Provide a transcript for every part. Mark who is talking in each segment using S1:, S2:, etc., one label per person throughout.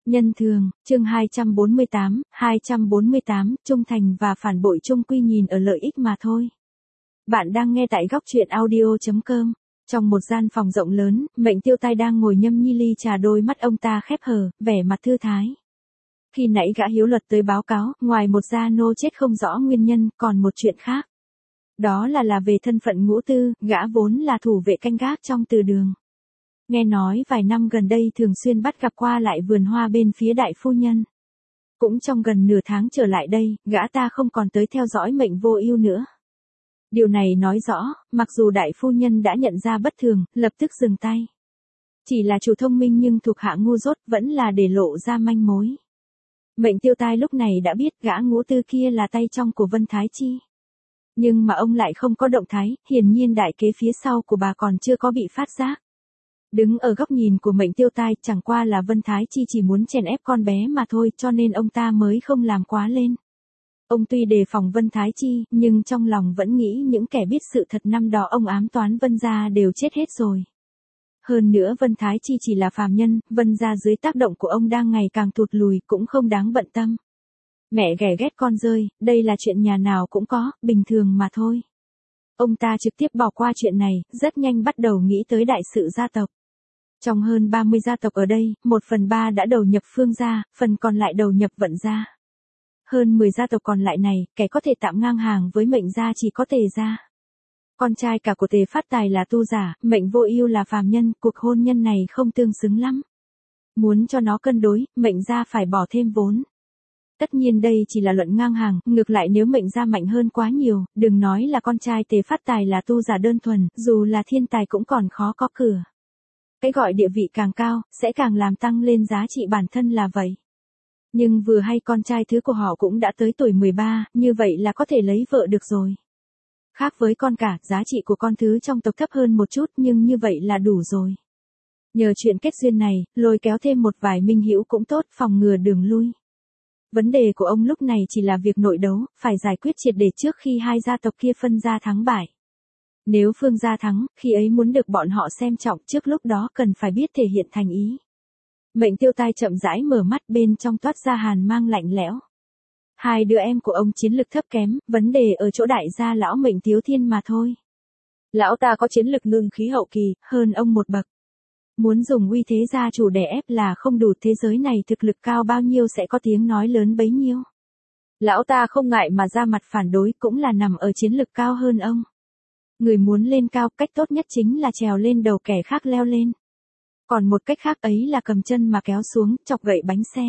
S1: Nhân thường, chương 248, trung thành và phản bội chung quy nhìn ở lợi ích mà thôi. Bạn đang nghe tại góc truyện audio.com. Trong một gian phòng rộng lớn, Mệnh Tiêu Tai đang ngồi nhâm nhi ly trà, đôi mắt ông ta khép hờ, vẻ mặt thư thái. Khi nãy gã Hiếu Luật tới báo cáo, ngoài một gia nô chết không rõ nguyên nhân, còn một chuyện khác. Đó là về thân phận Ngũ Tư, gã vốn là thủ vệ canh gác trong từ đường. Nghe nói vài năm gần đây thường xuyên bắt gặp qua lại vườn hoa bên phía đại phu nhân. Cũng trong gần nửa tháng trở lại đây, gã ta không còn tới theo dõi Mệnh Vô Ưu nữa. Điều này nói rõ, mặc dù đại phu nhân đã nhận ra bất thường, lập tức dừng tay. Chỉ là chủ thông minh nhưng thuộc hạ ngu dốt, vẫn là để lộ ra manh mối. Mệnh Tiêu Tai lúc này đã biết gã Ngũ Tư kia là tay trong của Vân Thái Chi. Nhưng mà ông lại không có động thái, hiển nhiên đại kế phía sau của bà còn chưa có bị phát giác. Đứng ở góc nhìn của Mệnh Tiêu Tai, chẳng qua là Vân Thái Chi chỉ muốn chèn ép con bé mà thôi, cho nên ông ta mới không làm quá lên. Ông tuy đề phòng Vân Thái Chi, nhưng trong lòng vẫn nghĩ những kẻ biết sự thật năm đó ông ám toán Vân gia đều chết hết rồi. Hơn nữa Vân Thái Chi chỉ là phàm nhân, Vân gia dưới tác động của ông đang ngày càng thụt lùi, cũng không đáng bận tâm. Mẹ ghẻ ghét con rơi, đây là chuyện nhà nào cũng có, bình thường mà thôi. Ông ta trực tiếp bỏ qua chuyện này, rất nhanh bắt đầu nghĩ tới đại sự gia tộc. Trong hơn 30 gia tộc ở đây, 1/3 đã đầu nhập Phương gia, phần còn lại đầu nhập Vận gia. Hơn 10 gia tộc còn lại này, kẻ có thể tạm ngang hàng với Mệnh gia chỉ có Tề gia. Con trai cả của Tề Phát Tài là tu giả, Mệnh Vô Ưu là phàm nhân, cuộc hôn nhân này không tương xứng lắm. Muốn cho nó cân đối, Mệnh gia phải bỏ thêm vốn. Tất nhiên đây chỉ là luận ngang hàng, ngược lại nếu Mệnh gia mạnh hơn quá nhiều, đừng nói là con trai Tề Phát Tài là tu giả đơn thuần, dù là thiên tài cũng còn khó có cửa. Cái gọi địa vị càng cao, sẽ càng làm tăng lên giá trị bản thân là vậy. Nhưng vừa hay con trai thứ của họ cũng đã tới tuổi 13, như vậy là có thể lấy vợ được rồi. Khác với con cả, giá trị của con thứ trong tộc thấp hơn một chút, nhưng như vậy là đủ rồi. Nhờ chuyện kết duyên này, lôi kéo thêm một vài minh hữu cũng tốt, phòng ngừa đường lui. Vấn đề của ông lúc này chỉ là việc nội đấu, phải giải quyết triệt để trước khi hai gia tộc kia phân ra thắng bại. Nếu Phương gia thắng, khi ấy muốn được bọn họ xem trọng, trước lúc đó cần phải biết thể hiện thành ý. Mệnh Tiêu Tai chậm rãi mở mắt, bên trong toát ra hàn mang lạnh lẽo. Hai đứa em của ông chiến lực thấp kém, vấn đề ở chỗ đại gia lão Mệnh Tiếu Thiên mà thôi. Lão ta có chiến lực ngưng khí hậu kỳ, hơn ông một bậc. Muốn dùng uy thế gia chủ đè ép là không đủ, thế giới này thực lực cao bao nhiêu sẽ có tiếng nói lớn bấy nhiêu. Lão ta không ngại mà ra mặt phản đối, cũng là nằm ở chiến lực cao hơn ông. Người muốn lên cao, cách tốt nhất chính là trèo lên đầu kẻ khác leo lên. Còn một cách khác ấy là cầm chân mà kéo xuống, chọc gậy bánh xe.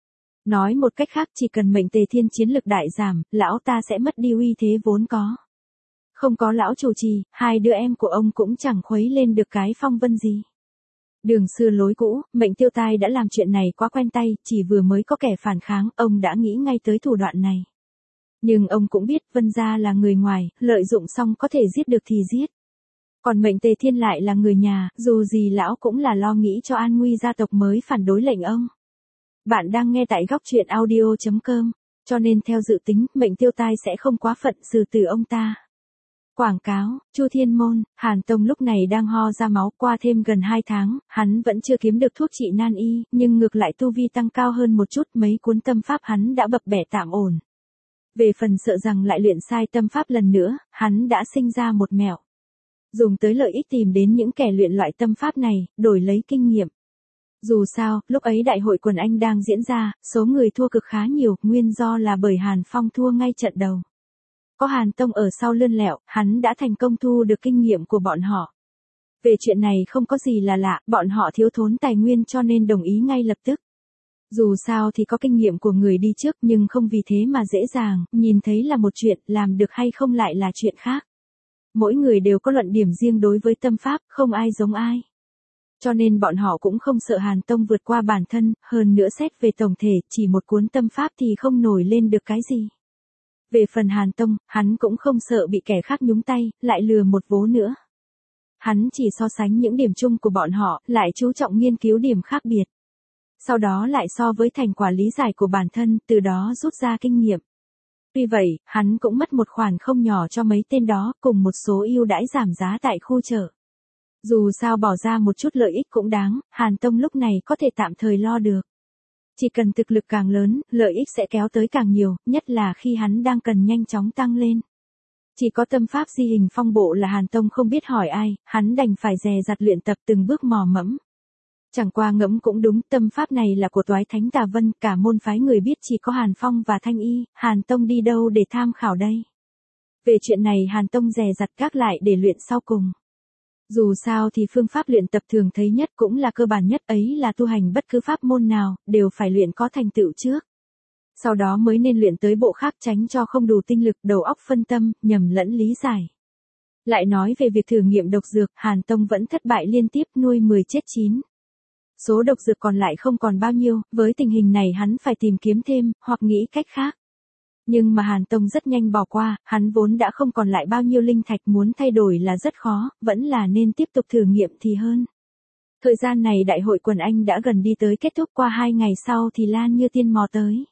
S1: Nói một cách khác, chỉ cần Mệnh Tề Thiên chiến lực đại giảm, lão ta sẽ mất đi uy thế vốn có. Không có lão chủ trì, hai đứa em của ông cũng chẳng khuấy lên được cái phong vân gì. Đường xưa lối cũ, Mệnh Tiêu Tai đã làm chuyện này quá quen tay, chỉ vừa mới có kẻ phản kháng, ông đã nghĩ ngay tới thủ đoạn này. Nhưng ông cũng biết Vân gia là người ngoài, lợi dụng xong có thể giết được thì giết. Còn Mệnh Tề Thiên lại là người nhà, dù gì lão cũng là lo nghĩ cho an nguy gia tộc mới phản đối lệnh ông. Bạn đang nghe tại góc truyện audio.com, cho nên theo dự tính, Mệnh Tiêu Tai sẽ không quá phận xử tử ông ta. Quảng cáo, Chu Thiên Môn, Hàn Tông lúc này đang ho ra máu, qua thêm gần 2 tháng, hắn vẫn chưa kiếm được thuốc trị nan y, nhưng ngược lại tu vi tăng cao hơn một chút, mấy cuốn tâm pháp hắn đã bập bẹ tạm ổn. Về phần sợ rằng lại luyện sai tâm pháp lần nữa, hắn đã sinh ra một mẹo. Dùng tới lợi ích tìm đến những kẻ luyện loại tâm pháp này, đổi lấy kinh nghiệm. Dù sao, lúc ấy đại hội quần anh đang diễn ra, số người thua cực khá nhiều, nguyên do là bởi Hàn Phong thua ngay trận đầu. Có Hàn Tông ở sau lươn lẹo, hắn đã thành công thu được kinh nghiệm của bọn họ. Về chuyện này không có gì là lạ, bọn họ thiếu thốn tài nguyên cho nên đồng ý ngay lập tức. Dù sao thì có kinh nghiệm của người đi trước, nhưng không vì thế mà dễ dàng, nhìn thấy là một chuyện, làm được hay không lại là chuyện khác. Mỗi người đều có luận điểm riêng đối với tâm pháp, không ai giống ai. Cho nên bọn họ cũng không sợ Hàn Tông vượt qua bản thân, hơn nữa xét về tổng thể, chỉ một cuốn tâm pháp thì không nổi lên được cái gì. Về phần Hàn Tông, hắn cũng không sợ bị kẻ khác nhúng tay, lại lừa một vố nữa. Hắn chỉ so sánh những điểm chung của bọn họ, lại chú trọng nghiên cứu điểm khác biệt. Sau đó lại so với thành quả lý giải của bản thân, từ đó rút ra kinh nghiệm. Tuy vậy, hắn cũng mất một khoản không nhỏ cho mấy tên đó, cùng một số ưu đãi giảm giá tại khu chợ. Dù sao bỏ ra một chút lợi ích cũng đáng, Hàn Tông lúc này có thể tạm thời lo được. Chỉ cần thực lực càng lớn, lợi ích sẽ kéo tới càng nhiều, nhất là khi hắn đang cần nhanh chóng tăng lên. Chỉ có tâm pháp di hình phong bộ là Hàn Tông không biết hỏi ai, hắn đành phải dè dặt luyện tập từng bước mò mẫm. Chẳng qua ngẫm cũng đúng, tâm pháp này là của Toái Thánh Tà Vân, cả môn phái người biết chỉ có Hàn Phong và Thanh Y, Hàn Tông đi đâu để tham khảo đây. Về chuyện này Hàn Tông dè dặt gác lại để luyện sau cùng. Dù sao thì phương pháp luyện tập thường thấy nhất cũng là cơ bản nhất, ấy là tu hành bất cứ pháp môn nào, đều phải luyện có thành tựu trước. Sau đó mới nên luyện tới bộ khác, tránh cho không đủ tinh lực, đầu óc phân tâm, nhầm lẫn lý giải. Lại nói về việc thử nghiệm độc dược, Hàn Tông vẫn thất bại liên tiếp, nuôi 10 chết 9. Số độc dược còn lại không còn bao nhiêu, với tình hình này hắn phải tìm kiếm thêm, hoặc nghĩ cách khác. Nhưng mà Hàn Tông rất nhanh bỏ qua, hắn vốn đã không còn lại bao nhiêu linh thạch, muốn thay đổi là rất khó, vẫn là nên tiếp tục thử nghiệm thì hơn. Thời gian này đại hội quần anh đã gần đi tới kết thúc, qua 2 ngày sau thì Lan Như Tiên mò tới.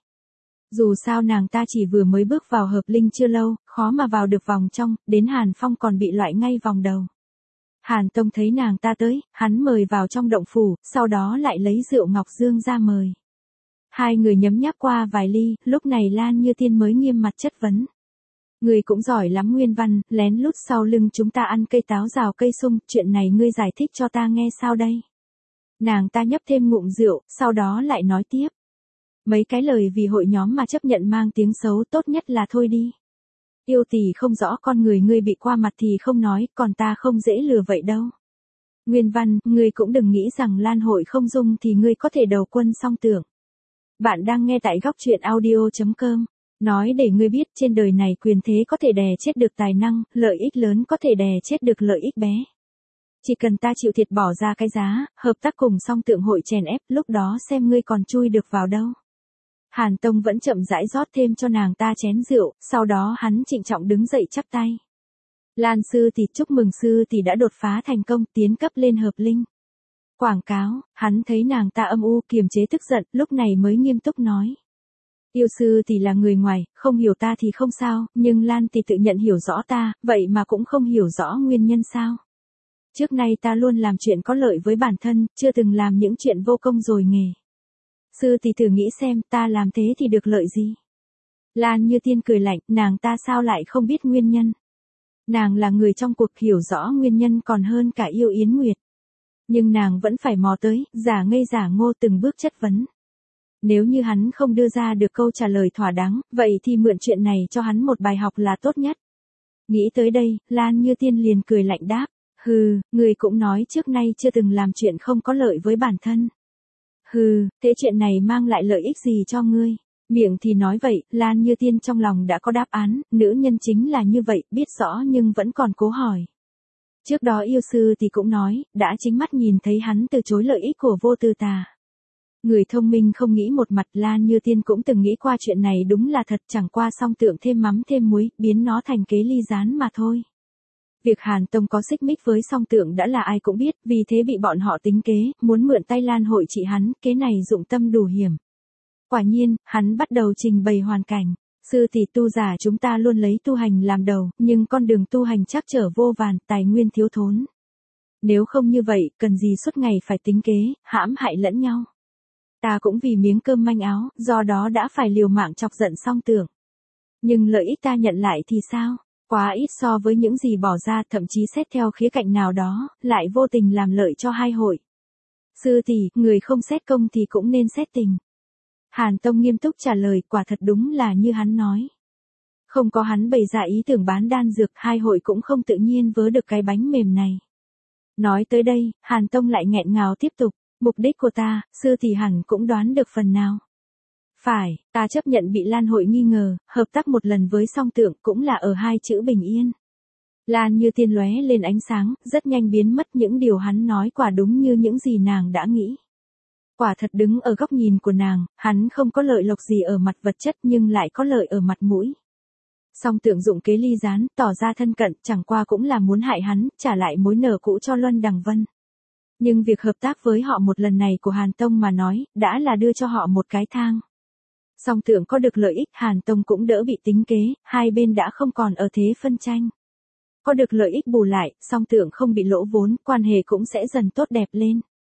S1: Dù sao nàng ta chỉ vừa mới bước vào hợp linh chưa lâu, khó mà vào được vòng trong, đến Hàn Phong còn bị loại ngay vòng đầu. Hàn Tông thấy nàng ta tới, hắn mời vào trong động phủ, sau đó lại lấy rượu ngọc dương ra mời. Hai người nhấm nháp qua vài ly, lúc này Lan Như Tiên mới nghiêm mặt chất vấn. Ngươi cũng giỏi lắm Nguyên Văn, lén lút sau lưng chúng ta ăn cây táo rào cây sung, chuyện này ngươi giải thích cho ta nghe sao đây? Nàng ta nhấp thêm ngụm rượu, sau đó lại nói tiếp. Mấy cái lời vì hội nhóm mà chấp nhận mang tiếng xấu, tốt nhất là thôi đi. Yêu tỷ không rõ con người ngươi bị qua mặt thì không nói, còn ta không dễ lừa vậy đâu. Nguyên Văn, ngươi cũng đừng nghĩ rằng Lan hội không dung thì ngươi có thể đầu quân song tưởng. Bạn đang nghe tại góc truyện audio.com. Nói để ngươi biết, trên đời này quyền thế có thể đè chết được tài năng, lợi ích lớn có thể đè chết được lợi ích bé. Chỉ cần ta chịu thiệt bỏ ra cái giá, hợp tác cùng song tượng hội chèn ép, lúc đó xem ngươi còn chui được vào đâu. Hàn Tông vẫn chậm rãi rót thêm cho nàng ta chén rượu, sau đó hắn trịnh trọng đứng dậy chắp tay. Lan sư tỷ, chúc mừng sư tỷ đã đột phá thành công, tiến cấp lên hợp linh. Quảng cáo, hắn thấy nàng ta âm u kiềm chế tức giận, lúc này mới nghiêm túc nói. Yêu sư tỷ là người ngoài, không hiểu ta thì không sao, nhưng Lan tỷ tự nhận hiểu rõ ta, vậy mà cũng không hiểu rõ nguyên nhân sao. Trước nay ta luôn làm chuyện có lợi với bản thân, chưa từng làm những chuyện vô công rồi nghề. Sư tỷ thử nghĩ xem, ta làm thế thì được lợi gì? Lan Như Tiên cười lạnh, nàng ta sao lại không biết nguyên nhân? Nàng là người trong cuộc, hiểu rõ nguyên nhân còn hơn cả Yêu Yến Nguyệt. Nhưng nàng vẫn phải mò tới, giả ngây giả ngô từng bước chất vấn. Nếu như hắn không đưa ra được câu trả lời thỏa đáng, vậy thì mượn chuyện này cho hắn một bài học là tốt nhất. Nghĩ tới đây, Lan Như Tiên liền cười lạnh đáp. Hừ, người cũng nói trước nay chưa từng làm chuyện không có lợi với bản thân. Hừ, thế chuyện này mang lại lợi ích gì cho ngươi? Miệng thì nói vậy, Lan Như Tiên trong lòng đã có đáp án, nữ nhân chính là như vậy, biết rõ nhưng vẫn còn cố hỏi. Trước đó yêu sư thì cũng nói, đã chính mắt nhìn thấy hắn từ chối lợi ích của Vô Tư Tà. Người thông minh không nghĩ một mặt, Lan Như Tiên cũng từng nghĩ qua chuyện này đúng là thật, chẳng qua song tượng thêm mắm thêm muối, biến nó thành kế ly gián mà thôi. Việc Hàn Tông có xích mích với song tượng đã là ai cũng biết, vì thế bị bọn họ tính kế, muốn mượn tay Lan hội trị hắn, kế này dụng tâm đủ hiểm. Quả nhiên, hắn bắt đầu trình bày hoàn cảnh. Sư tỷ, tu giả chúng ta luôn lấy tu hành làm đầu, nhưng con đường tu hành trắc trở vô vàn, tài nguyên thiếu thốn. Nếu không như vậy, cần gì suốt ngày phải tính kế, hãm hại lẫn nhau. Ta cũng vì miếng cơm manh áo, do đó đã phải liều mạng chọc giận song tượng. Nhưng lợi ích ta nhận lại thì sao? Quá ít so với những gì bỏ ra, thậm chí xét theo khía cạnh nào đó, lại vô tình làm lợi cho hai hội. Sư tỷ, người không xét công thì cũng nên xét tình. Hàn Tông nghiêm túc trả lời, quả thật đúng là như hắn nói. Không có hắn bày ra ý tưởng bán đan dược, hai hội cũng không tự nhiên vớ được cái bánh mềm này. Nói tới đây, Hàn Tông lại nghẹn ngào tiếp tục, mục đích của ta, sư tỷ hẳn cũng đoán được phần nào. Phải, ta chấp nhận bị Lan hội nghi ngờ, hợp tác một lần với song tượng cũng là ở hai chữ bình yên. Lan Như Tiên lóe lên ánh sáng, rất nhanh biến mất, những điều hắn nói quả đúng như những gì nàng đã nghĩ. Quả thật đứng ở góc nhìn của nàng, hắn không có lợi lộc gì ở mặt vật chất nhưng lại có lợi ở mặt mũi. Song tượng dụng kế ly gián, tỏ ra thân cận, chẳng qua cũng là muốn hại hắn, trả lại mối nợ cũ cho Luân Đằng Vân. Nhưng việc hợp tác với họ một lần này của Hàn Tông mà nói, đã là đưa cho họ một cái thang. Song tượng có được lợi ích, Hàn Tông cũng đỡ bị tính kế, hai bên đã không còn ở thế phân tranh. Có được lợi ích bù lại, song tượng không bị lỗ vốn, quan hệ cũng sẽ dần tốt đẹp lên.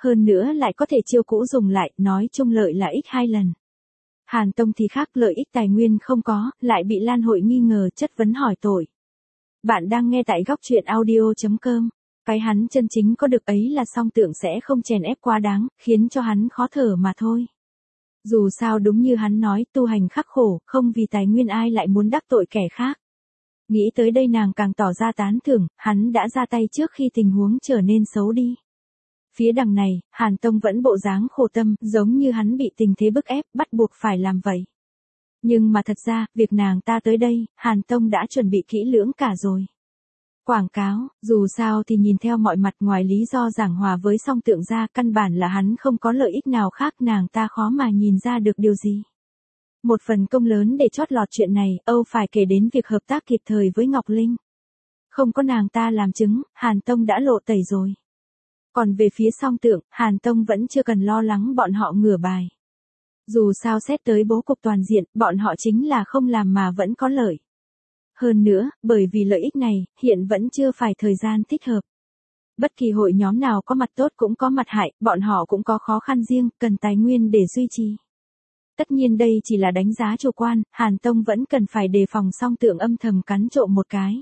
S1: Hơn nữa lại có thể chiêu cũ dùng lại, nói chung lợi là ích 2 lần. Hàn Tông thì khác, lợi ích tài nguyên không có, lại bị Lan Hội nghi ngờ, chất vấn hỏi tội. Bạn đang nghe tại góc truyện audio.com. Cái hắn chân chính có được ấy là Song Tượng sẽ không chèn ép quá đáng, khiến cho hắn khó thở mà thôi. Dù sao đúng như hắn nói, tu hành khắc khổ, không vì tài nguyên ai lại muốn đắc tội kẻ khác. Nghĩ tới đây nàng càng tỏ ra tán thưởng, hắn đã ra tay trước khi tình huống trở nên xấu đi. Phía đằng này, Hàn Tông vẫn bộ dáng khổ tâm, giống như hắn bị tình thế bức ép, bắt buộc phải làm vậy. Nhưng mà thật ra, việc nàng ta tới đây, Hàn Tông đã chuẩn bị kỹ lưỡng cả rồi. Quảng cáo, dù sao thì nhìn theo mọi mặt ngoài lý do giảng hòa với Song Tượng ra, căn bản là hắn không có lợi ích nào khác, nàng ta khó mà nhìn ra được điều gì. Một phần công lớn để chót lọt chuyện này, Âu phải kể đến việc hợp tác kịp thời với Ngọc Linh. Không có nàng ta làm chứng, Hàn Tông đã lộ tẩy rồi. Còn về phía Song Tượng, Hàn Tông vẫn chưa cần lo lắng bọn họ ngửa bài. Dù sao xét tới bố cục toàn diện, bọn họ chính là không làm mà vẫn có lợi. Hơn nữa, bởi vì lợi ích này, hiện vẫn chưa phải thời gian thích hợp. Bất kỳ hội nhóm nào có mặt tốt cũng có mặt hại, bọn họ cũng có khó khăn riêng, cần tài nguyên để duy trì. Tất nhiên đây chỉ là đánh giá chủ quan, Hàn Tông vẫn cần phải đề phòng Song Tượng âm thầm cắn trộm một cái.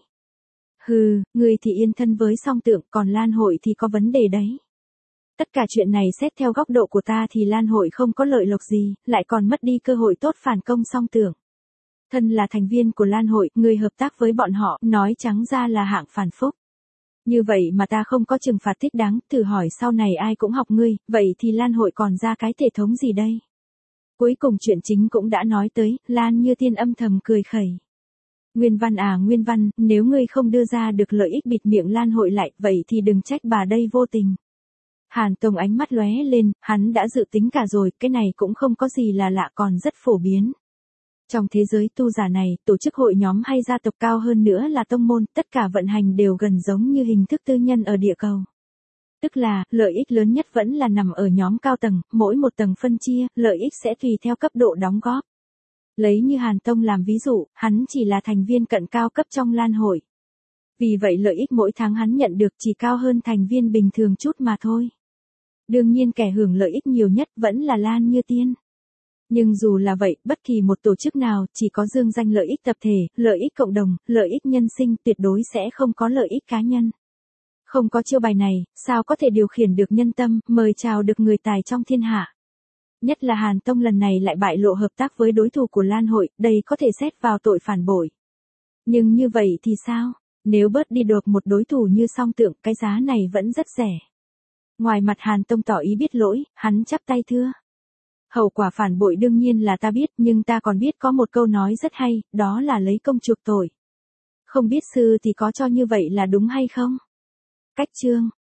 S1: Hừ, người thì yên thân với Song Tượng, còn Lan Hội thì có vấn đề đấy. Tất cả chuyện này xét theo góc độ của ta thì Lan Hội không có lợi lộc gì, lại còn mất đi cơ hội tốt phản công Song Tượng. Thân là thành viên của Lan Hội, người hợp tác với bọn họ, nói trắng ra là hạng phản phúc. Như vậy mà ta không có trừng phạt thích đáng, thử hỏi sau này ai cũng học ngươi, vậy thì Lan Hội còn ra cái thể thống gì đây? Cuối cùng chuyện chính cũng đã nói tới, Lan Như Tiên âm thầm cười khẩy. Nguyên Văn à Nguyên Văn, nếu ngươi không đưa ra được lợi ích bịt miệng Lan Hội lại, vậy thì đừng trách bà đây vô tình. Hàn Tông ánh mắt lóe lên, hắn đã dự tính cả rồi, cái này cũng không có gì là lạ, còn rất phổ biến. Trong thế giới tu giả này, tổ chức hội nhóm hay gia tộc cao hơn nữa là tông môn, tất cả vận hành đều gần giống như hình thức tư nhân ở địa cầu. Tức là, lợi ích lớn nhất vẫn là nằm ở nhóm cao tầng, mỗi một tầng phân chia, lợi ích sẽ tùy theo cấp độ đóng góp. Lấy như Hàn Tông làm ví dụ, hắn chỉ là thành viên cận cao cấp trong Lan Hội. Vì vậy lợi ích mỗi tháng hắn nhận được chỉ cao hơn thành viên bình thường chút mà thôi. Đương nhiên kẻ hưởng lợi ích nhiều nhất vẫn là Lan Như Tiên. Nhưng dù là vậy, bất kỳ một tổ chức nào, chỉ có dương danh lợi ích tập thể, lợi ích cộng đồng, lợi ích nhân sinh tuyệt đối sẽ không có lợi ích cá nhân. Không có chiêu bài này, sao có thể điều khiển được nhân tâm, mời chào được người tài trong thiên hạ. Nhất là Hàn Tông lần này lại bại lộ hợp tác với đối thủ của Lan Hội, đây có thể xét vào tội phản bội. Nhưng như vậy thì sao? Nếu bớt đi được một đối thủ như Song Tượng, cái giá này vẫn rất rẻ. Ngoài mặt Hàn Tông tỏ ý biết lỗi, hắn chắp tay thưa. Hậu quả phản bội đương nhiên là ta biết, nhưng ta còn biết có một câu nói rất hay, đó là lấy công chuộc tội. Không biết sư thì có cho như vậy là đúng hay không? Cách chương